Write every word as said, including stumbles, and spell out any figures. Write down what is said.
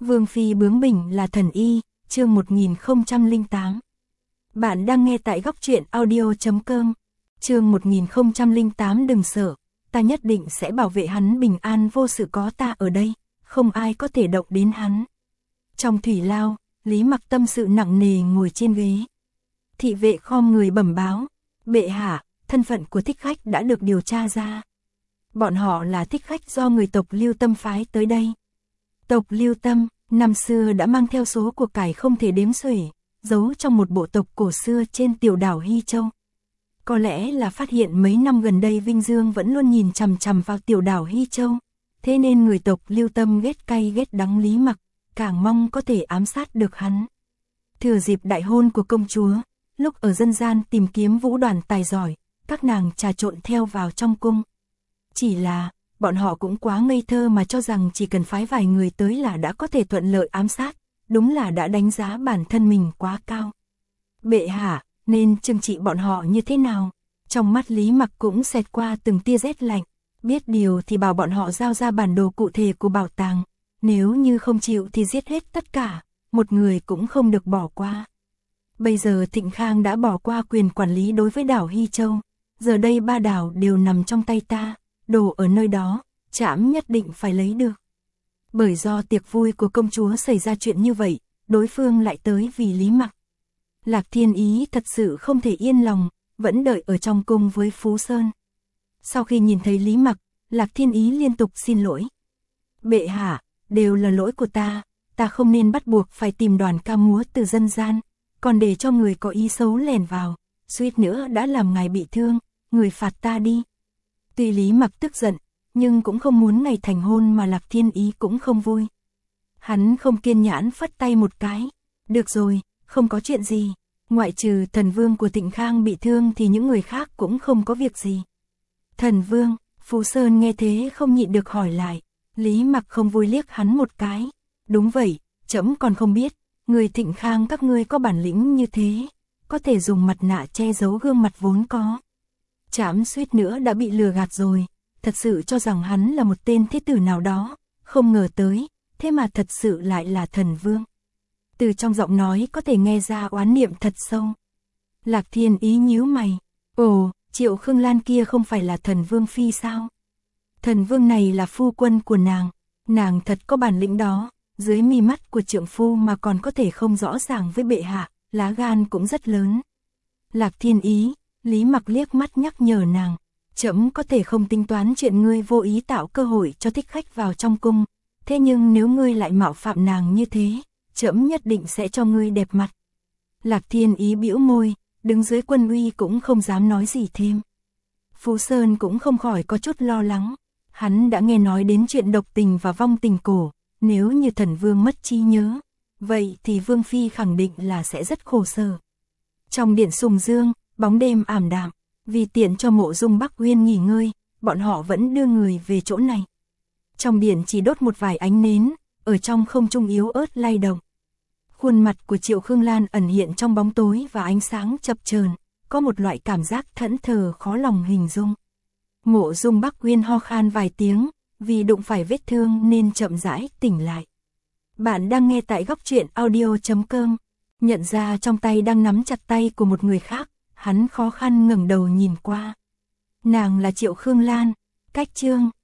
Vương phi bướng bỉnh là thần y, chương một nghìn không trăm lẻ tám. Bạn đang nghe tại góc truyện audio chấm com. Chương một nghìn không trăm lẻ tám. Đừng sợ, ta nhất định sẽ bảo vệ hắn bình an vô sự, có ta ở đây, không ai có thể động đến hắn. Trong thủy lao, Lý Mặc tâm sự nặng nề ngồi trên ghế. Thị vệ khom người bẩm báo, bệ hạ, thân phận của thích khách đã được điều tra ra. Bọn họ là thích khách do người tộc Lưu Tâm phái tới đây. Tộc Lưu Tâm, năm xưa đã mang theo số của cải không thể đếm xuể, giấu trong một bộ tộc cổ xưa trên tiểu đảo Hy Châu. Có lẽ là phát hiện mấy năm gần đây Vinh Dương vẫn luôn nhìn chằm chằm vào tiểu đảo Hy Châu, thế nên người tộc Lưu Tâm ghét cay ghét đắng Lý Mặc, càng mong có thể ám sát được hắn. Thừa dịp đại hôn của công chúa, lúc ở dân gian tìm kiếm vũ đoàn tài giỏi, các nàng trà trộn theo vào trong cung. Chỉ là, bọn họ cũng quá ngây thơ mà cho rằng chỉ cần phái vài người tới là đã có thể thuận lợi ám sát, đúng là đã đánh giá bản thân mình quá cao. Bệ hạ, nên trừng trị bọn họ như thế nào? Trong mắt Lý Mặc cũng xẹt qua từng tia rét lạnh, biết điều thì bảo bọn họ giao ra bản đồ cụ thể của bảo tàng, nếu như không chịu thì giết hết tất cả, một người cũng không được bỏ qua. Bây giờ Thịnh Khang đã bỏ qua quyền quản lý đối với đảo Hy Châu, giờ đây ba đảo đều nằm trong tay ta, đồ ở nơi đó, trẫm nhất định phải lấy được. Bởi do tiệc vui của công chúa xảy ra chuyện như vậy, đối phương lại tới vì Lý Mặc. Lạc Thiên Ý thật sự không thể yên lòng, vẫn đợi ở trong cung với Phú Sơn. Sau khi nhìn thấy Lý Mặc, Lạc Thiên Ý liên tục xin lỗi. Bệ hạ, đều là lỗi của ta, ta không nên bắt buộc phải tìm đoàn ca múa từ dân gian, còn để cho người có ý xấu lèn vào, suýt nữa đã làm ngài bị thương, người phạt ta đi. Tuy Lý Mặc tức giận, nhưng cũng không muốn ngày thành hôn mà Lạc Thiên Ý cũng không vui. Hắn không kiên nhẫn phất tay một cái. Được rồi, không có chuyện gì. Ngoại trừ thần vương của Thịnh Khang bị thương thì những người khác cũng không có việc gì. Thần vương, Phú Sơn nghe thế không nhịn được hỏi lại. Lý Mặc không vui liếc hắn một cái. Đúng vậy, trẫm còn không biết, người Thịnh Khang các ngươi có bản lĩnh như thế, có thể dùng mặt nạ che giấu gương mặt vốn có. Trẫm suýt nữa đã bị lừa gạt rồi, thật sự cho rằng hắn là một tên thế tử nào đó, không ngờ tới, thế mà thật sự lại là thần vương. Từ trong giọng nói có thể nghe ra oán niệm thật sâu. Lạc Thiên Ý nhíu mày, ồ, Triệu Khương Lan kia không phải là thần vương phi sao? Thần vương này là phu quân của nàng, nàng thật có bản lĩnh đó, dưới mi mắt của trượng phu mà còn có thể không rõ ràng với bệ hạ, lá gan cũng rất lớn. Lạc Thiên Ý, Lý Mặc liếc mắt nhắc nhở nàng, trẫm có thể không tính toán chuyện ngươi vô ý tạo cơ hội cho thích khách vào trong cung, thế nhưng nếu ngươi lại mạo phạm nàng như thế, trẫm nhất định sẽ cho ngươi đẹp mặt. Lạc Thiên Ý bĩu môi, đứng dưới quân uy cũng không dám nói gì thêm. Phú Sơn cũng không khỏi có chút lo lắng, hắn đã nghe nói đến chuyện độc tình và vong tình cổ, nếu như thần vương mất trí nhớ, vậy thì vương phi khẳng định là sẽ rất khổ sở. Trong điện Sùng Dương, bóng đêm ảm đạm, vì tiện cho Mộ Dung Bắc Uyên nghỉ ngơi, bọn họ vẫn đưa người về chỗ này. Trong điện chỉ đốt một vài ánh nến, ở trong không trung yếu ớt lay động. Khuôn mặt của Triệu Khương Lan ẩn hiện trong bóng tối và ánh sáng chập chờn, có một loại cảm giác thẫn thờ khó lòng hình dung. Mộ Dung Bắc Uyên ho khan vài tiếng, vì đụng phải vết thương nên chậm rãi tỉnh lại. Bạn đang nghe tại góc truyện audio chấm com. Nhận ra trong tay đang nắm chặt tay của một người khác, hắn khó khăn ngẩng đầu nhìn qua. Nàng là Triệu Khương Lan, cách chương.